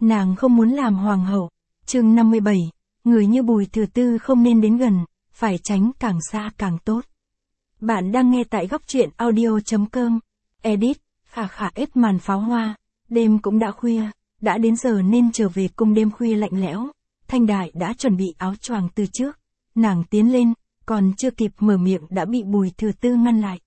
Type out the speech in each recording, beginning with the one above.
Nàng không muốn làm hoàng hậu. Chương 57, người như Bùi Thừa Tư không nên đến gần, phải tránh càng xa càng tốt. Bạn đang nghe tại góc truyện audio.com. Edit, khả khả ép màn pháo hoa. Đêm cũng đã khuya, đã đến giờ nên trở về cung đêm khuya lạnh lẽo. Thanh Đại đã chuẩn bị áo choàng từ trước. Nàng tiến lên, còn chưa kịp mở miệng đã bị Bùi Thừa Tư ngăn lại.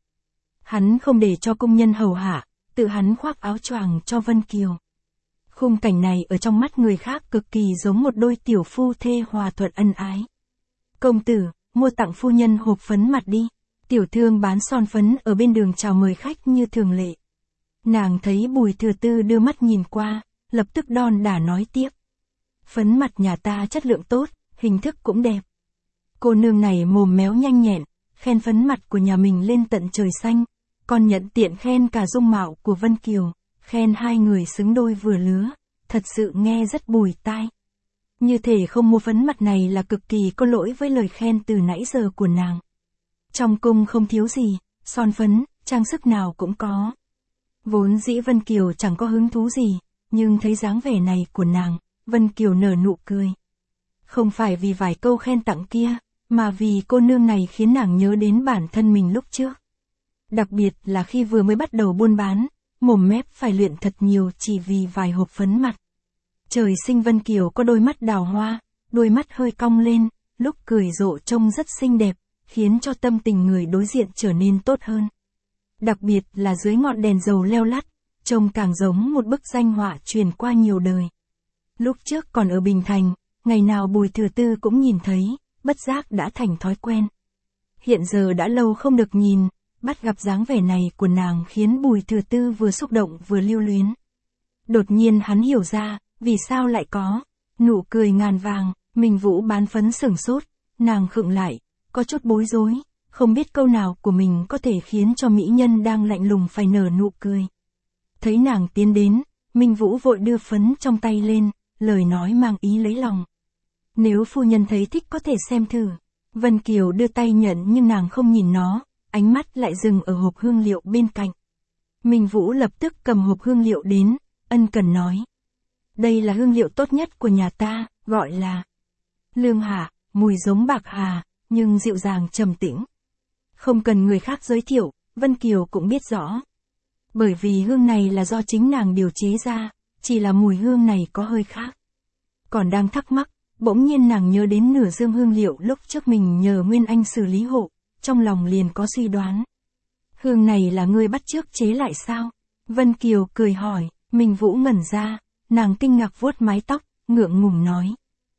Hắn không để cho công nhân hầu hạ, tự hắn khoác áo choàng cho Vân Kiều. Khung cảnh này ở trong mắt người khác cực kỳ giống một đôi tiểu phu thê hòa thuận ân ái. Công tử, mua tặng phu nhân hộp phấn mặt đi. Tiểu thương bán son phấn ở bên đường chào mời khách như thường lệ. Nàng thấy Bùi Thừa Tư đưa mắt nhìn qua, lập tức đon đả nói tiếp. Phấn mặt nhà ta chất lượng tốt, hình thức cũng đẹp. Cô nương này mồm méo nhanh nhẹn, khen phấn mặt của nhà mình lên tận trời xanh, còn nhận tiện khen cả dung mạo của Vân Kiều, khen hai người xứng đôi vừa lứa, thật sự nghe rất bùi tai. Như thể không mua phấn mặt này là cực kỳ có lỗi với lời khen từ nãy giờ của nàng. Trong cung không thiếu gì, son phấn, trang sức nào cũng có. Vốn dĩ Vân Kiều chẳng có hứng thú gì, nhưng thấy dáng vẻ này của nàng, Vân Kiều nở nụ cười. Không phải vì vài câu khen tặng kia, mà vì cô nương này khiến nàng nhớ đến bản thân mình lúc trước. Đặc biệt là khi vừa mới bắt đầu buôn bán, mồm mép phải luyện thật nhiều chỉ vì vài hộp phấn mặt. Trời sinh Vân Kiều có đôi mắt đào hoa, đôi mắt hơi cong lên, lúc cười rộ trông rất xinh đẹp, khiến cho tâm tình người đối diện trở nên tốt hơn. Đặc biệt là dưới ngọn đèn dầu leo lắt, trông càng giống một bức danh họa truyền qua nhiều đời. Lúc trước còn ở Bình Thành, ngày nào Bùi Thừa Tư cũng nhìn thấy, bất giác đã thành thói quen. Hiện giờ đã lâu không được nhìn, bắt gặp dáng vẻ này của nàng khiến Bùi Thừa Tư vừa xúc động vừa lưu luyến. Đột nhiên hắn hiểu ra, vì sao lại có nụ cười ngàn vàng. Minh Vũ bán phấn sửng sốt, nàng khựng lại, có chút bối rối, không biết câu nào của mình có thể khiến cho mỹ nhân đang lạnh lùng phải nở nụ cười. Thấy nàng tiến đến, Minh Vũ vội đưa phấn trong tay lên, lời nói mang ý lấy lòng. Nếu phu nhân thấy thích có thể xem thử. Vân Kiều đưa tay nhận nhưng nàng không nhìn nó, ánh mắt lại dừng ở hộp hương liệu bên cạnh. Minh Vũ lập tức cầm hộp hương liệu đến, ân cần nói. Đây là hương liệu tốt nhất của nhà ta, gọi là Lương Hà, mùi giống bạc hà, nhưng dịu dàng trầm tĩnh. Không cần người khác giới thiệu, Vân Kiều cũng biết rõ. Bởi vì hương này là do chính nàng điều chế ra, chỉ là mùi hương này có hơi khác. Còn đang thắc mắc, bỗng nhiên nàng nhớ đến nửa dương hương liệu lúc trước mình nhờ Nguyên Anh xử lý hộ, trong lòng liền có suy đoán. Hương này là ngươi bắt chước chế lại sao? Vân Kiều cười hỏi, Minh Vũ ngẩn ra, nàng kinh ngạc vuốt mái tóc, ngượng ngùng nói.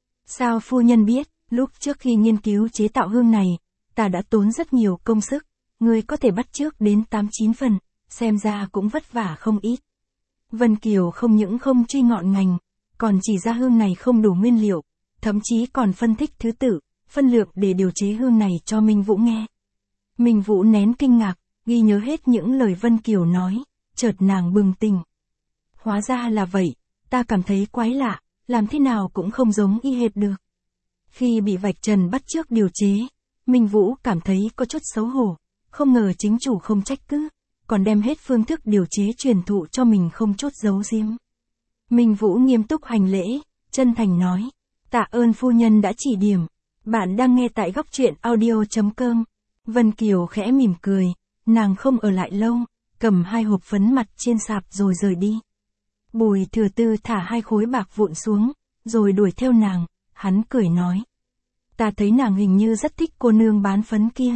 Sao phu nhân biết, lúc trước khi nghiên cứu chế tạo hương này, ta đã tốn rất nhiều công sức, ngươi có thể bắt chước đến 8-9 phần, xem ra cũng vất vả không ít. Vân Kiều không những không truy ngọn ngành, còn chỉ ra hương này không đủ nguyên liệu, thậm chí còn phân tích thứ tự, phân lượng để điều chế hương này cho Minh Vũ nghe. Minh Vũ nén kinh ngạc, ghi nhớ hết những lời Vân Kiều nói, chợt nàng bừng tỉnh. Hóa ra là vậy, ta cảm thấy quái lạ, làm thế nào cũng không giống y hệt được. Khi bị vạch trần bắt chước điều chế, Minh Vũ cảm thấy có chút xấu hổ, không ngờ chính chủ không trách cứ, còn đem hết phương thức điều chế truyền thụ cho mình không chút giấu giếm. Minh Vũ nghiêm túc hành lễ, chân thành nói, tạ ơn phu nhân đã chỉ điểm. Bạn đang nghe tại góc truyện audio.com. Vân Kiều khẽ mỉm cười, nàng không ở lại lâu, cầm 2 hộp phấn mặt trên sạp rồi rời đi. Bùi Thừa Tư thả 2 khối bạc vụn xuống, rồi đuổi theo nàng, hắn cười nói. Ta thấy nàng hình như rất thích cô nương bán phấn kia.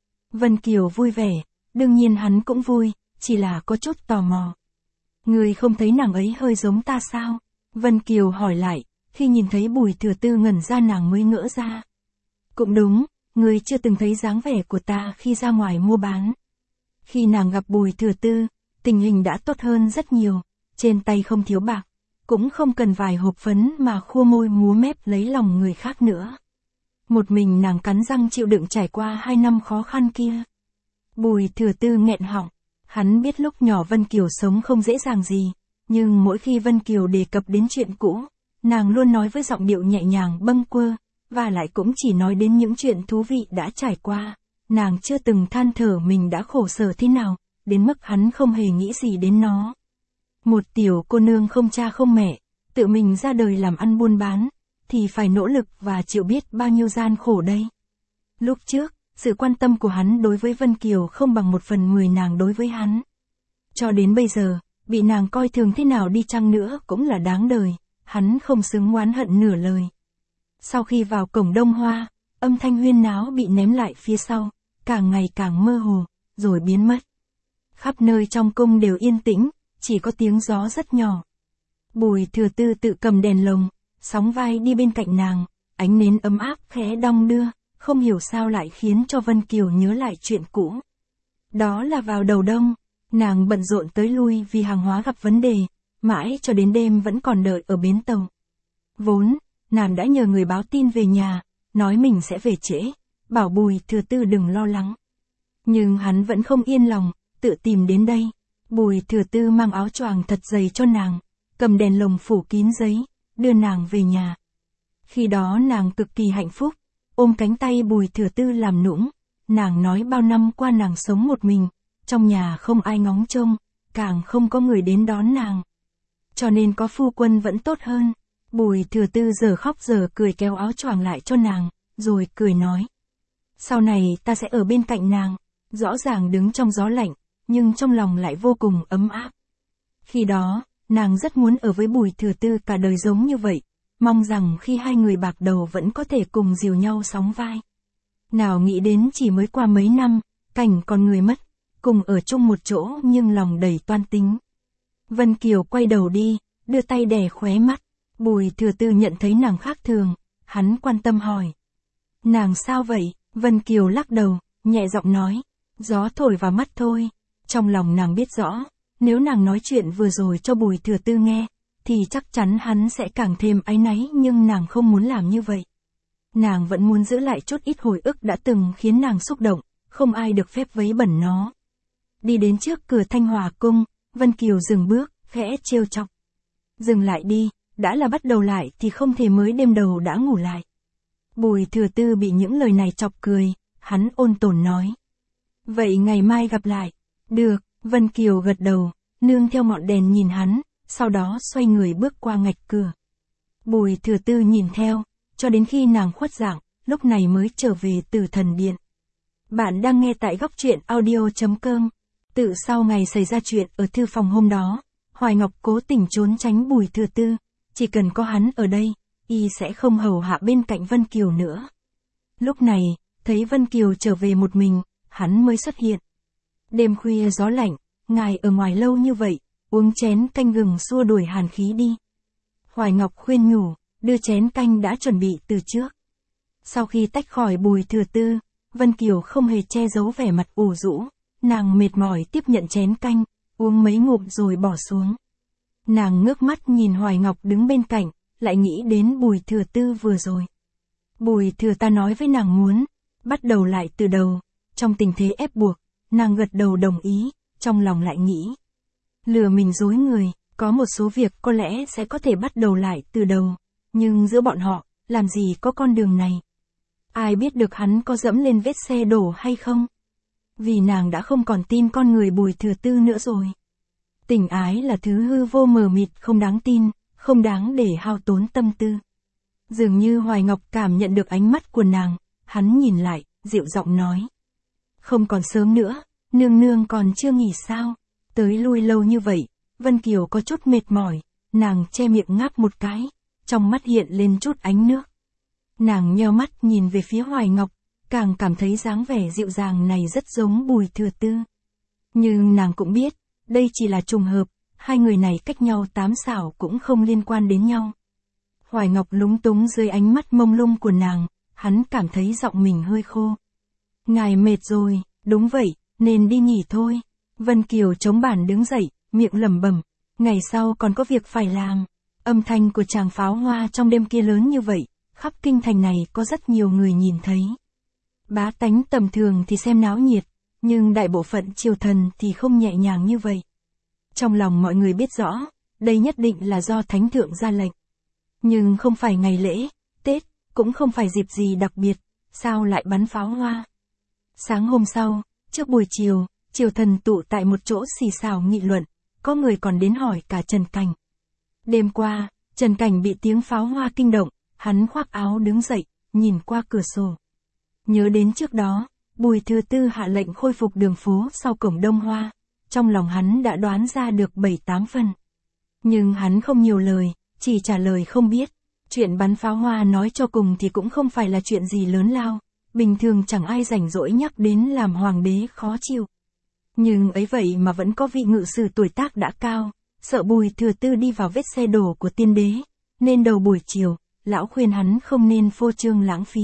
Vân Kiều vui vẻ, đương nhiên hắn cũng vui, chỉ là có chút tò mò. Ngươi không thấy nàng ấy hơi giống ta sao? Vân Kiều hỏi lại, khi nhìn thấy Bùi Thừa Tư ngẩn ra nàng mới ngỡ ra. Cũng đúng, ngươi chưa từng thấy dáng vẻ của ta khi ra ngoài mua bán. Khi nàng gặp Bùi Thừa Tư, tình hình đã tốt hơn rất nhiều, trên tay không thiếu bạc, cũng không cần vài hộp phấn mà khua môi múa mép lấy lòng người khác nữa. Một mình nàng cắn răng chịu đựng trải qua 2 năm khó khăn kia. Bùi Thừa Tư nghẹn họng, hắn biết lúc nhỏ Vân Kiều sống không dễ dàng gì, nhưng mỗi khi Vân Kiều đề cập đến chuyện cũ, nàng luôn nói với giọng điệu nhẹ nhàng bâng quơ, và lại cũng chỉ nói đến những chuyện thú vị đã trải qua. Nàng chưa từng than thở mình đã khổ sở thế nào, đến mức hắn không hề nghĩ gì đến nó. Một tiểu cô nương không cha không mẹ, tự mình ra đời làm ăn buôn bán, thì phải nỗ lực và chịu biết bao nhiêu gian khổ đây. Lúc trước, sự quan tâm của hắn đối với Vân Kiều không bằng 1/10 nàng đối với hắn. Cho đến bây giờ, bị nàng coi thường thế nào đi chăng nữa cũng là đáng đời, hắn không xứng oán hận nửa lời. Sau khi vào cổng Đông Hoa, âm thanh huyên náo bị ném lại phía sau, càng ngày càng mơ hồ, rồi biến mất. Khắp nơi trong cung đều yên tĩnh, chỉ có tiếng gió rất nhỏ. Bùi Thừa Tư tự cầm đèn lồng, sóng vai đi bên cạnh nàng, ánh nến ấm áp khẽ đong đưa, không hiểu sao lại khiến cho Vân Kiều nhớ lại chuyện cũ. Đó là vào đầu đông, nàng bận rộn tới lui vì hàng hóa gặp vấn đề, mãi cho đến đêm vẫn còn đợi ở bến tàu. Vốn, nàng đã nhờ người báo tin về nhà, nói mình sẽ về trễ, bảo Bùi Thừa Tư đừng lo lắng. Nhưng hắn vẫn không yên lòng, tự tìm đến đây. Bùi Thừa Tư mang áo choàng thật dày cho nàng, cầm đèn lồng phủ kín giấy, đưa nàng về nhà. Khi đó nàng cực kỳ hạnh phúc, ôm cánh tay Bùi Thừa Tư làm nũng, nàng nói bao năm qua nàng sống một mình, trong nhà không ai ngóng trông, càng không có người đến đón nàng. Cho nên có phu quân vẫn tốt hơn. Bùi Thừa Tư giờ khóc giờ cười kéo áo choàng lại cho nàng, rồi cười nói. Sau này ta sẽ ở bên cạnh nàng, rõ ràng đứng trong gió lạnh, nhưng trong lòng lại vô cùng ấm áp. Khi đó, nàng rất muốn ở với Bùi Thừa Tư cả đời giống như vậy, mong rằng khi hai người bạc đầu vẫn có thể cùng dìu nhau sóng vai. Nào nghĩ đến chỉ mới qua mấy năm, cảnh còn người mất, cùng ở chung một chỗ nhưng lòng đầy toan tính. Vân Kiều quay đầu đi, đưa tay đè khóe mắt. Bùi Thừa Tư nhận thấy nàng khác thường, hắn quan tâm hỏi. Nàng sao vậy? Vân Kiều lắc đầu, nhẹ giọng nói. Gió thổi vào mắt thôi. Trong lòng nàng biết rõ, nếu nàng nói chuyện vừa rồi cho Bùi Thừa Tư nghe, thì chắc chắn hắn sẽ càng thêm áy náy, nhưng nàng không muốn làm như vậy. Nàng vẫn muốn giữ lại chút ít hồi ức đã từng khiến nàng xúc động, không ai được phép vấy bẩn nó. Đi đến trước cửa Thanh Hòa cung, Vân Kiều dừng bước, khẽ trêu chọc. Dừng lại đi, đã là bắt đầu lại thì không thể mới đêm đầu đã ngủ lại. Bùi Thừa Tư bị những lời này chọc cười, hắn ôn tồn nói. Vậy ngày mai gặp lại. Được, Vân Kiều gật đầu, nương theo ngọn đèn nhìn hắn, sau đó xoay người bước qua ngạch cửa. Bùi Thừa Tư nhìn theo, cho đến khi nàng khuất dạng, lúc này mới trở về từ thần điện. Bạn đang nghe tại góc truyện audio.com. Tự sau ngày xảy ra chuyện ở thư phòng hôm đó, Hoài Ngọc cố tình trốn tránh Bùi Thừa Tư, chỉ cần có hắn ở đây, y sẽ không hầu hạ bên cạnh Vân Kiều nữa. Lúc này, thấy Vân Kiều trở về một mình, hắn mới xuất hiện. Đêm khuya gió lạnh, ngài ở ngoài lâu như vậy, uống chén canh gừng xua đuổi hàn khí đi. Hoài Ngọc khuyên nhủ, đưa chén canh đã chuẩn bị từ trước. Sau khi tách khỏi Bùi Thừa Tư, Vân Kiều không hề che giấu vẻ mặt ủ rũ, nàng mệt mỏi tiếp nhận chén canh, uống mấy ngụm rồi bỏ xuống. Nàng ngước mắt nhìn Hoài Ngọc đứng bên cạnh, lại nghĩ đến Bùi Thừa Tư vừa rồi. Bùi Thừa ta nói với nàng muốn bắt đầu lại từ đầu, trong tình thế ép buộc, nàng gật đầu đồng ý, trong lòng lại nghĩ. Lừa mình dối người, có một số việc có lẽ sẽ có thể bắt đầu lại từ đầu, nhưng giữa bọn họ, làm gì có con đường này. Ai biết được hắn có dẫm lên vết xe đổ hay không? Vì nàng đã không còn tin con người Bùi Thừa Tư nữa rồi. Tình ái là thứ hư vô mờ mịt không đáng tin, không đáng để hao tốn tâm tư. Dường như Hoài Ngọc cảm nhận được ánh mắt của nàng, hắn nhìn lại, dịu giọng nói. Không còn sớm nữa, nương nương còn chưa nghỉ sao? Tới lui lâu như vậy, Vân Kiều có chút mệt mỏi, nàng che miệng ngáp một cái, trong mắt hiện lên chút ánh nước. Nàng nheo mắt nhìn về phía Hoài Ngọc, càng cảm thấy dáng vẻ dịu dàng này rất giống Bùi Thừa Tư. Nhưng nàng cũng biết, đây chỉ là trùng hợp, hai người này cách nhau 8 xảo cũng không liên quan đến nhau. Hoài Ngọc lúng túng dưới ánh mắt mông lung của nàng, hắn cảm thấy giọng mình hơi khô. Ngài mệt rồi, đúng vậy, nên đi nghỉ thôi. Vân Kiều chống bàn đứng dậy, miệng lẩm bẩm, ngày sau còn có việc phải làm. Âm thanh của tràng pháo hoa trong đêm kia lớn như vậy, khắp kinh thành này có rất nhiều người nhìn thấy. Bá tánh tầm thường thì xem náo nhiệt, nhưng đại bộ phận triều thần thì không nhẹ nhàng như vậy. Trong lòng mọi người biết rõ, đây nhất định là do thánh thượng ra lệnh. Nhưng không phải ngày lễ, Tết, cũng không phải dịp gì đặc biệt, sao lại bắn pháo hoa. Sáng hôm sau, trước buổi chiều, triều thần tụ tại một chỗ xì xào nghị luận, có người còn đến hỏi cả Trần Cảnh. Đêm qua, Trần Cảnh bị tiếng pháo hoa kinh động, hắn khoác áo đứng dậy, nhìn qua cửa sổ. Nhớ đến trước đó, Bùi Thừa Tư hạ lệnh khôi phục đường phố sau cổng Đông Hoa, trong lòng hắn đã đoán ra được 7-8 phần. Nhưng hắn không nhiều lời, chỉ trả lời không biết. Chuyện bắn pháo hoa nói cho cùng thì cũng không phải là chuyện gì lớn lao, bình thường chẳng ai rảnh rỗi nhắc đến làm hoàng đế khó chịu. Nhưng ấy vậy mà vẫn có vị ngự sử tuổi tác đã cao, sợ Bùi Thừa Tư đi vào vết xe đổ của tiên đế, nên đầu buổi chiều, lão khuyên hắn không nên phô trương lãng phí.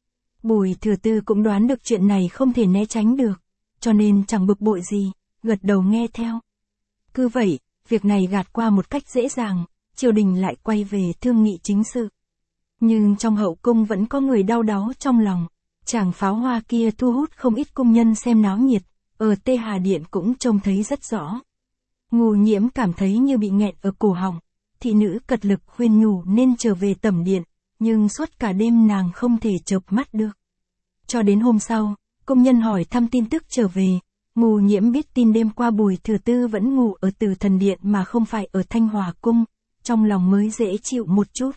Bùi Thừa Tư cũng đoán được chuyện này không thể né tránh được, cho nên chẳng bực bội gì, gật đầu nghe theo. Cứ vậy, việc này gạt qua một cách dễ dàng, triều đình lại quay về thương nghị chính sự. Nhưng trong hậu cung vẫn có người đau đáu trong lòng, chàng pháo hoa kia thu hút không ít cung nhân xem náo nhiệt, ở Tê Hà Điện cũng trông thấy rất rõ. Ngô Nhiễm cảm thấy như bị nghẹn ở cổ họng, thị nữ cật lực khuyên nhủ nên trở về tẩm điện, nhưng suốt cả đêm nàng không thể chợp mắt được. Cho đến hôm sau, công nhân hỏi thăm tin tức trở về, Ngô Nhiễm biết tin đêm qua Bùi Thừa Tư vẫn ngủ ở Từ Thần Điện mà không phải ở Thanh Hòa Cung, trong lòng mới dễ chịu một chút.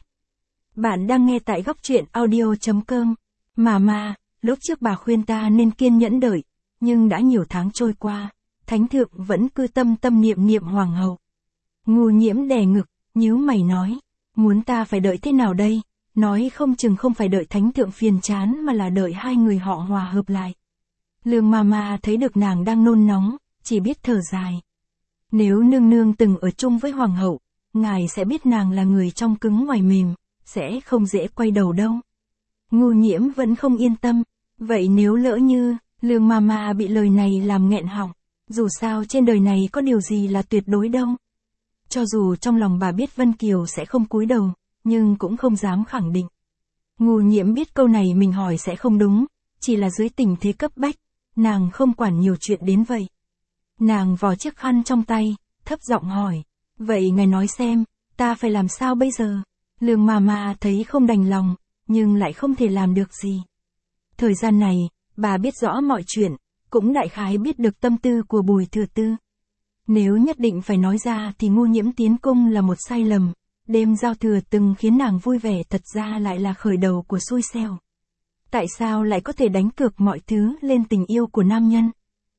Bạn đang nghe tại góc truyện audio.com. Mà, lúc trước bà khuyên ta nên kiên nhẫn đợi, nhưng đã nhiều tháng trôi qua, Thánh Thượng vẫn cứ tâm niệm hoàng hậu. Ngô Nhiễm đè ngực, nhíu mày nói, muốn ta phải đợi thế nào đây, nói không chừng không phải đợi Thánh Thượng phiền chán mà là đợi hai người họ hòa hợp lại. Lương Mama thấy được nàng đang nôn nóng, chỉ biết thở dài. Nếu nương nương từng ở chung với hoàng hậu, ngài sẽ biết nàng là người trong cứng ngoài mềm, sẽ không dễ quay đầu đâu. Ngô Nhiễm vẫn không yên tâm, vậy nếu lỡ như, Lương Mama bị lời này làm nghẹn họng, dù sao trên đời này có điều gì là tuyệt đối đâu. Cho dù trong lòng bà biết Vân Kiều sẽ không cúi đầu, nhưng cũng không dám khẳng định. Ngô Nhiễm biết câu này mình hỏi sẽ không đúng, chỉ là dưới tình thế cấp bách, nàng không quản nhiều chuyện đến vậy. Nàng vò chiếc khăn trong tay, thấp giọng hỏi, vậy ngài nói xem, ta phải làm sao bây giờ? Lương Mama thấy không đành lòng, nhưng lại không thể làm được gì. Thời gian này, bà biết rõ mọi chuyện, cũng đại khái biết được tâm tư của Bùi Thừa Tư. Nếu nhất định phải nói ra thì Ngô Nhiễm tiến cung là một sai lầm, đêm giao thừa từng khiến nàng vui vẻ thật ra lại là khởi đầu của xui xẻo. Tại sao lại có thể đánh cược mọi thứ lên tình yêu của nam nhân?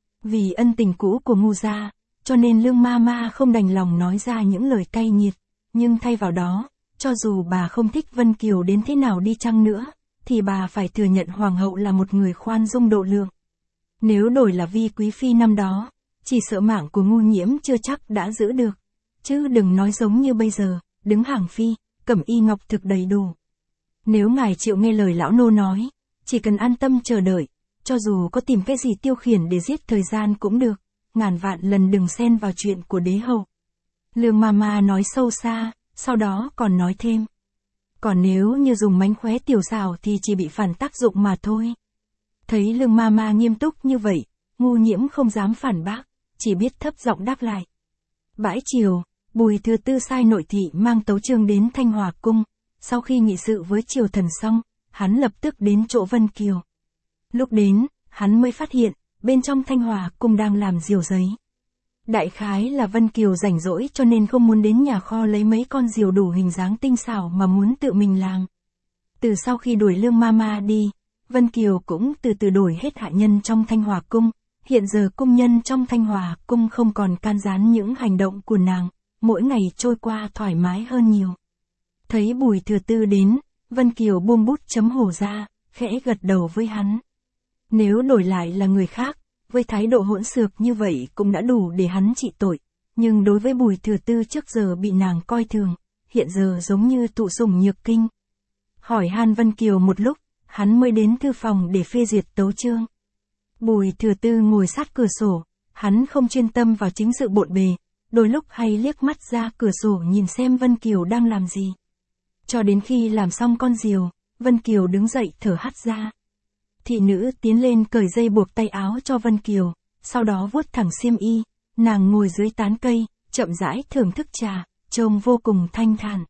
Vì ân tình cũ của Ngô gia, cho nên Lương Mama không đành lòng nói ra những lời cay nghiệt, nhưng thay vào đó, cho dù bà không thích Vân Kiều đến thế nào đi chăng nữa, thì bà phải thừa nhận hoàng hậu là một người khoan dung độ lượng. Nếu đổi là Vi quý phi năm đó, chỉ sợ mạng của Ngô Nhiễm chưa chắc đã giữ được, chứ đừng nói giống như bây giờ, đứng hàng phi, cẩm y ngọc thực đầy đủ. Nếu ngài chịu nghe lời lão nô nói, chỉ cần an tâm chờ đợi, cho dù có tìm cái gì tiêu khiển để giết thời gian cũng được, ngàn vạn lần đừng xen vào chuyện của đế hậu. Lương Mama nói sâu xa, sau đó còn nói thêm. Còn nếu như dùng mánh khóe tiểu xảo thì chỉ bị phản tác dụng mà thôi. Thấy Lương Mama nghiêm túc như vậy, Ngô Nhiễm không dám phản bác, chỉ biết thấp giọng đáp lại. Bãi chiều, Bùi Thừa Tư sai nội thị mang tấu chương đến Thanh Hòa Cung, sau khi nghị sự với triều thần xong, hắn lập tức đến chỗ Vân Kiều. Lúc đến, hắn mới phát hiện, bên trong Thanh Hòa Cung đang làm diều giấy. Đại khái là Vân Kiều rảnh rỗi cho nên không muốn đến nhà kho lấy mấy con diều đủ hình dáng tinh xảo mà muốn tự mình làm. Từ sau khi đuổi Lương Mama đi, Vân Kiều cũng từ từ đổi hết hạ nhân trong Thanh Hòa Cung, hiện giờ cung nhân trong Thanh Hòa Cung không còn can gián những hành động của nàng, mỗi ngày trôi qua thoải mái hơn nhiều. Thấy Bùi Thừa Tư đến, Vân Kiều buông bút chấm hổ ra, khẽ gật đầu với hắn. Nếu đổi lại là người khác, với thái độ hỗn xược như vậy cũng đã đủ để hắn trị tội, nhưng đối với Bùi Thừa Tư trước giờ bị nàng coi thường, hiện giờ giống như thụ sủng nhược kinh. Hỏi han Vân Kiều một lúc, hắn mới đến thư phòng để phê duyệt tấu chương. Bùi Thừa Tư ngồi sát cửa sổ, hắn không chuyên tâm vào chính sự bộn bề, đôi lúc hay liếc mắt ra cửa sổ nhìn xem Vân Kiều đang làm gì. Cho đến khi làm xong con diều, Vân Kiều đứng dậy thở hắt ra. Thị nữ tiến lên cởi dây buộc tay áo cho Vân Kiều, sau đó vuốt thẳng xiêm y, nàng ngồi dưới tán cây, chậm rãi thưởng thức trà, trông vô cùng thanh thản.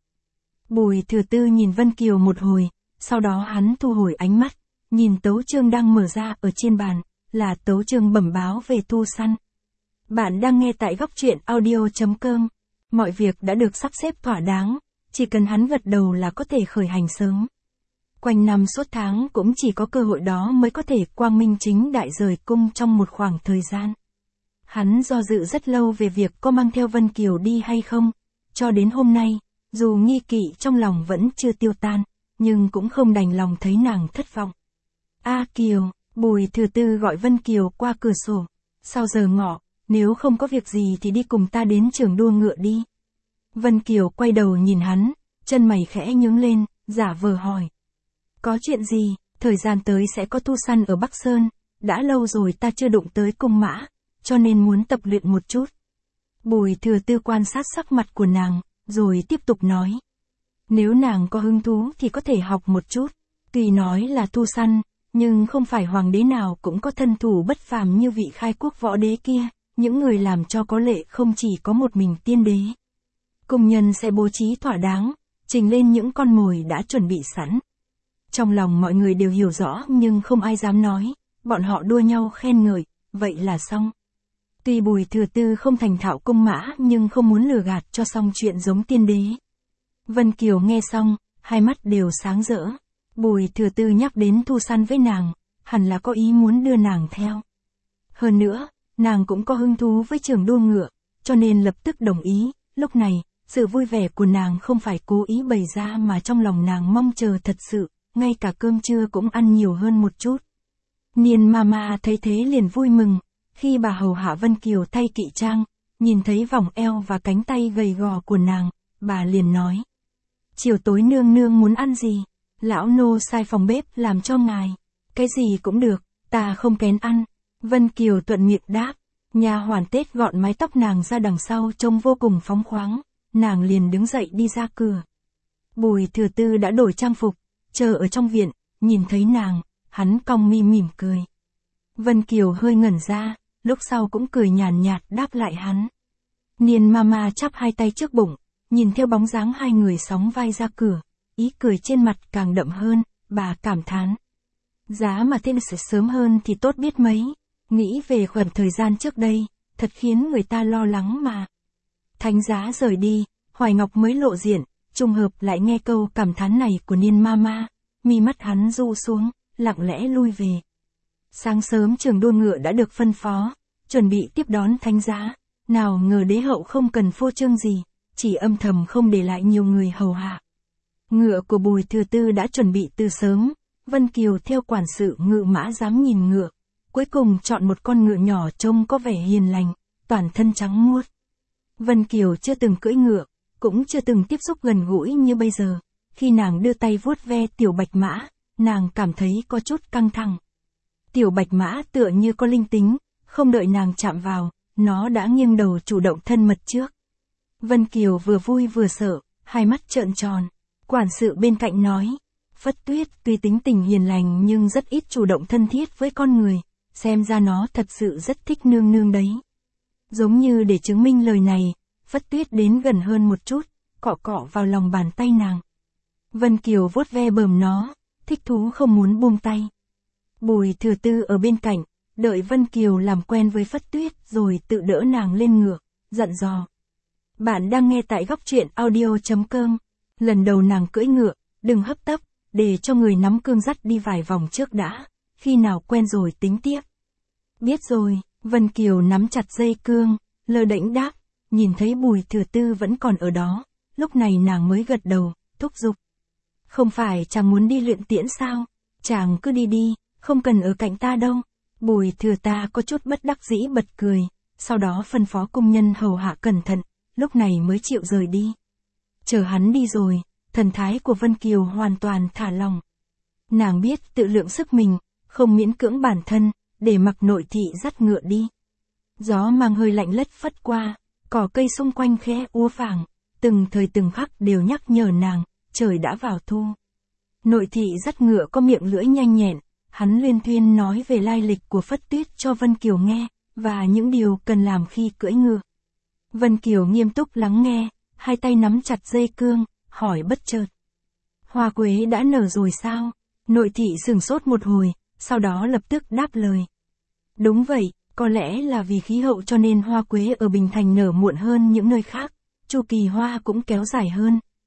Bùi Thừa Tư nhìn Vân Kiều một hồi, sau đó hắn thu hồi ánh mắt, nhìn tấu chương đang mở ra ở trên bàn, là tấu chương bẩm báo về thu săn. Bạn đang nghe tại góc truyện audio.com. Mọi việc đã được sắp xếp thỏa đáng, chỉ cần hắn gật đầu là có thể khởi hành sớm. Quanh năm suốt tháng cũng chỉ có cơ hội đó mới có thể quang minh chính đại rời cung trong một khoảng thời gian. Hắn do dự rất lâu về việc có mang theo Vân Kiều đi hay không, cho đến hôm nay, dù nghi kỵ trong lòng vẫn chưa tiêu tan, nhưng cũng không đành lòng thấy nàng thất vọng. A Kiều, Bùi Thừa Tư gọi Vân Kiều qua cửa sổ. Sau giờ ngọ, nếu không có việc gì thì đi cùng ta đến trường đua ngựa đi. Vân Kiều quay đầu nhìn hắn, chân mày khẽ nhướng lên, giả vờ hỏi. Có chuyện gì, thời gian tới sẽ có thu săn ở Bắc Sơn, đã lâu rồi ta chưa đụng tới cung mã, cho nên muốn tập luyện một chút. Bùi Thừa Tư quan sát sắc mặt của nàng, rồi tiếp tục nói. Nếu nàng có hứng thú thì có thể học một chút, tuy nói là thu săn, nhưng không phải hoàng đế nào cũng có thân thủ bất phàm như vị khai quốc võ đế kia, những người làm cho có lệ không chỉ có một mình tiên đế. Cung nhân sẽ bố trí thỏa đáng, trình lên những con mồi đã chuẩn bị sẵn. Trong lòng mọi người đều hiểu rõ nhưng không ai dám nói, bọn họ đua nhau khen ngợi, vậy là xong. Tuy Bùi Thừa Tư không thành thạo cung mã nhưng không muốn lừa gạt cho xong chuyện giống tiên đế. Vân Kiều nghe xong, hai mắt đều sáng rỡ. Bùi Thừa Tư nhắc đến thu săn với nàng, hẳn là có ý muốn đưa nàng theo. Hơn nữa, nàng cũng có hứng thú với trường đua ngựa, cho nên lập tức đồng ý. Lúc này, sự vui vẻ của nàng không phải cố ý bày ra mà trong lòng nàng mong chờ thật sự, ngay cả cơm trưa cũng ăn nhiều hơn một chút. Niên Mama thấy thế liền vui mừng, khi bà hầu hạ Vân Kiều thay kỵ trang, nhìn thấy vòng eo và cánh tay gầy gò của nàng, bà liền nói. Chiều tối nương nương muốn ăn gì? Lão nô sai phòng bếp làm cho ngài. Cái gì cũng được, ta không kén ăn. Vân Kiều thuận miệng đáp. Nha hoàn Tết gọn mái tóc nàng ra đằng sau trông vô cùng phóng khoáng. Nàng liền đứng dậy đi ra cửa. Bùi Thừa Tư đã đổi trang phục, chờ ở trong viện, nhìn thấy nàng, hắn cong mi mỉm cười. Vân Kiều hơi ngẩn ra, lúc sau cũng cười nhàn nhạt đáp lại hắn. Niên Mama chắp hai tay trước bụng, nhìn theo bóng dáng hai người sóng vai ra cửa, ý cười trên mặt càng đậm hơn, bà cảm thán. Giá mà thêm sẽ sớm hơn thì tốt biết mấy, nghĩ về khoảng thời gian trước đây, thật khiến người ta lo lắng mà. Thánh giá rời đi, Hoài Ngọc mới lộ diện, trùng hợp lại nghe câu cảm thán này của Niên Mama, mi mắt hắn ru xuống, lặng lẽ lui về. Sáng sớm trường đua ngựa đã được phân phó, chuẩn bị tiếp đón thánh giá, nào ngờ đế hậu không cần phô trương gì, chỉ âm thầm không để lại nhiều người hầu hạ. Ngựa của Bùi Thừa Tư đã chuẩn bị từ sớm, Vân Kiều theo quản sự ngự mã dám nhìn ngựa, cuối cùng chọn một con ngựa nhỏ trông có vẻ hiền lành, toàn thân trắng muốt. Vân Kiều chưa từng cưỡi ngựa, cũng chưa từng tiếp xúc gần gũi như bây giờ, khi nàng đưa tay vuốt ve tiểu bạch mã, nàng cảm thấy có chút căng thẳng. Tiểu bạch mã tựa như có linh tính, không đợi nàng chạm vào, nó đã nghiêng đầu chủ động thân mật trước. Vân Kiều vừa vui vừa sợ, hai mắt trợn tròn. Quản sự bên cạnh nói, Phất Tuyết tuy tính tình hiền lành nhưng rất ít chủ động thân thiết với con người, xem ra nó thật sự rất thích nương nương đấy. Giống như để chứng minh lời này, Phất Tuyết đến gần hơn một chút, cọ cọ vào lòng bàn tay nàng. Vân Kiều vuốt ve bờm nó, thích thú không muốn buông tay. Bùi Thừa Tư ở bên cạnh, đợi Vân Kiều làm quen với Phất Tuyết rồi tự đỡ nàng lên ngựa, dặn dò. Bạn đang nghe tại góc truyện audio.com. Lần đầu nàng cưỡi ngựa, đừng hấp tấp, để cho người nắm cương dắt đi vài vòng trước đã, khi nào quen rồi tính tiếp. Biết rồi, Vân Kiều nắm chặt dây cương, lơ đễnh đáp, nhìn thấy Bùi Thừa Tư vẫn còn ở đó, lúc này nàng mới gật đầu, thúc giục. Không phải chàng muốn đi luyện tiễn sao, chàng cứ đi đi, không cần ở cạnh ta đâu. Bùi Thừa Ta có chút bất đắc dĩ bật cười, sau đó phân phó cung nhân hầu hạ cẩn thận, lúc này mới chịu rời đi. Chờ hắn đi rồi, thần thái của Vân Kiều hoàn toàn thả lòng. Nàng biết tự lượng sức mình, không miễn cưỡng bản thân, để mặc nội thị dắt ngựa đi. Gió mang hơi lạnh lất phất qua, cỏ cây xung quanh khẽ úa vàng, từng thời từng khắc đều nhắc nhở nàng, trời đã vào thu. Nội thị dắt ngựa có miệng lưỡi nhanh nhẹn, hắn luyên thuyên nói về lai lịch của Phất Tuyết cho Vân Kiều nghe, và những điều cần làm khi cưỡi ngựa. Vân Kiều nghiêm túc lắng nghe, hai tay nắm chặt dây cương, hỏi bất chợt. Hoa quế đã nở rồi sao? Nội thị sửng sốt một hồi, sau đó lập tức đáp lời. Đúng vậy, có lẽ là vì khí hậu cho nên hoa quế ở Bình Thành nở muộn hơn những nơi khác, chu kỳ hoa cũng kéo dài hơn,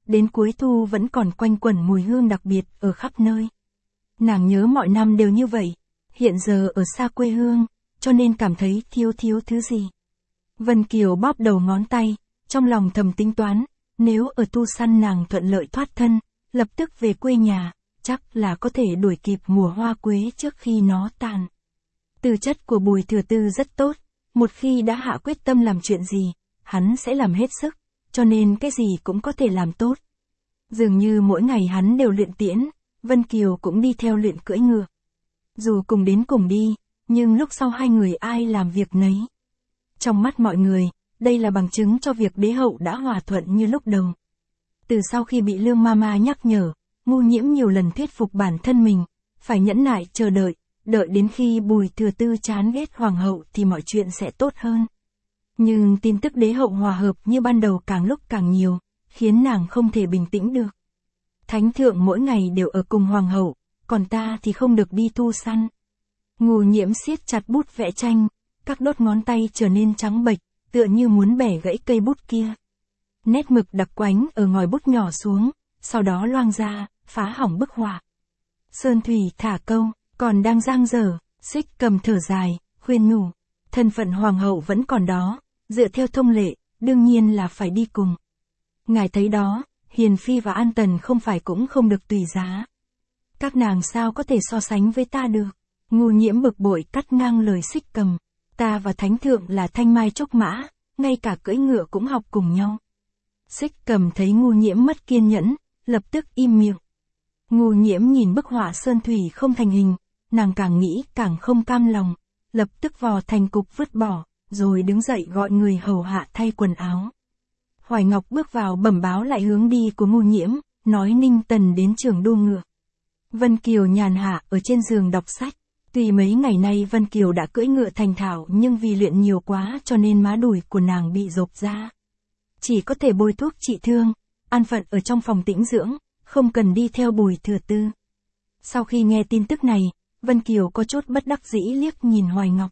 đến cuối thu vẫn còn quanh quẩn mùi hương đặc biệt ở khắp nơi. Nàng nhớ mọi năm đều như vậy, hiện giờ ở xa quê hương, cho nên cảm thấy thiếu thứ gì. Vân Kiều bóp đầu ngón tay, trong lòng thầm tính toán, nếu ở Tu Săn nàng thuận lợi thoát thân, lập tức về quê nhà, chắc là có thể đuổi kịp mùa hoa quế trước khi nó tàn. Tư chất của Bùi Thừa Tư rất tốt, một khi đã hạ quyết tâm làm chuyện gì, hắn sẽ làm hết sức, cho nên cái gì cũng có thể làm tốt. Dường như mỗi ngày hắn đều luyện tiễn, Vân Kiều cũng đi theo luyện cưỡi ngựa. Dù cùng đến cùng đi, nhưng lúc sau hai người ai làm việc nấy. Trong mắt mọi người, đây là bằng chứng cho việc đế hậu đã hòa thuận như lúc đầu. Từ sau khi bị Lương Mama nhắc nhở, Ngu Nhiễm nhiều lần thuyết phục bản thân mình, phải nhẫn nại chờ đợi, đợi đến khi Bùi Thừa Tư chán ghét hoàng hậu thì mọi chuyện sẽ tốt hơn. Nhưng tin tức đế hậu hòa hợp như ban đầu càng lúc càng nhiều, khiến nàng không thể bình tĩnh được. Thánh thượng mỗi ngày đều ở cùng hoàng hậu, còn ta thì không được đi tu săn. Ngu Nhiễm siết chặt bút vẽ tranh, các đốt ngón tay trở nên trắng bệch, tựa như muốn bẻ gãy cây bút kia. Nét mực đặc quánh ở ngòi bút nhỏ xuống, sau đó loang ra, phá hỏng bức họa. Sơn Thủy thả câu, còn đang dang dở, Xích Cầm thở dài, khuyên nhủ, thân phận hoàng hậu vẫn còn đó, dựa theo thông lệ, đương nhiên là phải đi cùng. Ngài thấy đó, Hiền Phi và An Tần không phải cũng không được tùy giá. Các nàng sao có thể so sánh với ta được? Ngu Nhiễm bực bội cắt ngang lời Xích Cầm. Ta và Thánh Thượng là thanh mai trúc mã, ngay cả cưỡi ngựa cũng học cùng nhau. Xích Cầm thấy Ngu Nhiễm mất kiên nhẫn, lập tức im miệng. Ngu Nhiễm nhìn bức họa sơn thủy không thành hình, nàng càng nghĩ càng không cam lòng, lập tức vò thành cục vứt bỏ, rồi đứng dậy gọi người hầu hạ thay quần áo. Hoài Ngọc bước vào bẩm báo lại hướng đi của Ngu Nhiễm, nói Ninh Tần đến trường đua ngựa. Vân Kiều nhàn hạ ở trên giường đọc sách. Tuy mấy ngày nay Vân Kiều đã cưỡi ngựa thành thạo nhưng vì luyện nhiều quá cho nên má đùi của nàng bị rộp ra. Chỉ có thể bôi thuốc trị thương, an phận ở trong phòng tĩnh dưỡng, không cần đi theo Bùi Thừa Tư. Sau khi nghe tin tức này, Vân Kiều có chút bất đắc dĩ liếc nhìn Hoài Ngọc.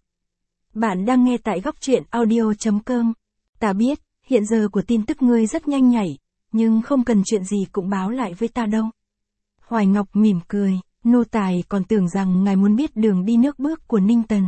Bạn đang nghe tại góc truyện audio.com. Ta biết, hiện giờ của tin tức ngươi rất nhanh nhảy, nhưng không cần chuyện gì cũng báo lại với ta đâu. Hoài Ngọc mỉm cười. Nô tài còn tưởng rằng ngài muốn biết đường đi nước bước của Ninh Tần.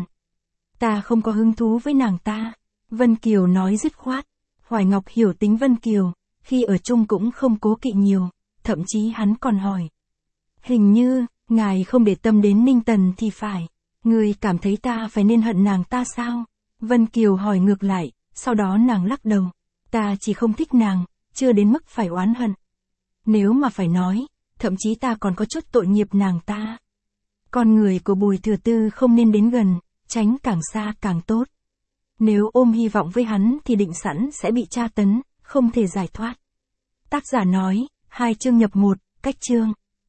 Ta không có hứng thú với nàng ta. Vân Kiều nói dứt khoát. Hoài Ngọc hiểu tính Vân Kiều, khi ở chung cũng không cố kỵ nhiều, thậm chí hắn còn hỏi. Hình như, ngài không để tâm đến Ninh Tần thì phải. Ngươi cảm thấy ta phải nên hận nàng ta sao? Vân Kiều hỏi ngược lại, sau đó nàng lắc đầu. Ta chỉ không thích nàng, chưa đến mức phải oán hận. Nếu mà phải nói, thậm chí ta còn có chút tội nghiệp nàng ta. Con người của Bùi Thừa Tư không nên đến gần, tránh càng xa càng tốt. Nếu ôm hy vọng với hắn thì định sẵn sẽ bị tra tấn, không thể giải thoát. Tác giả nói, 2 chương nhập 1, cách chương.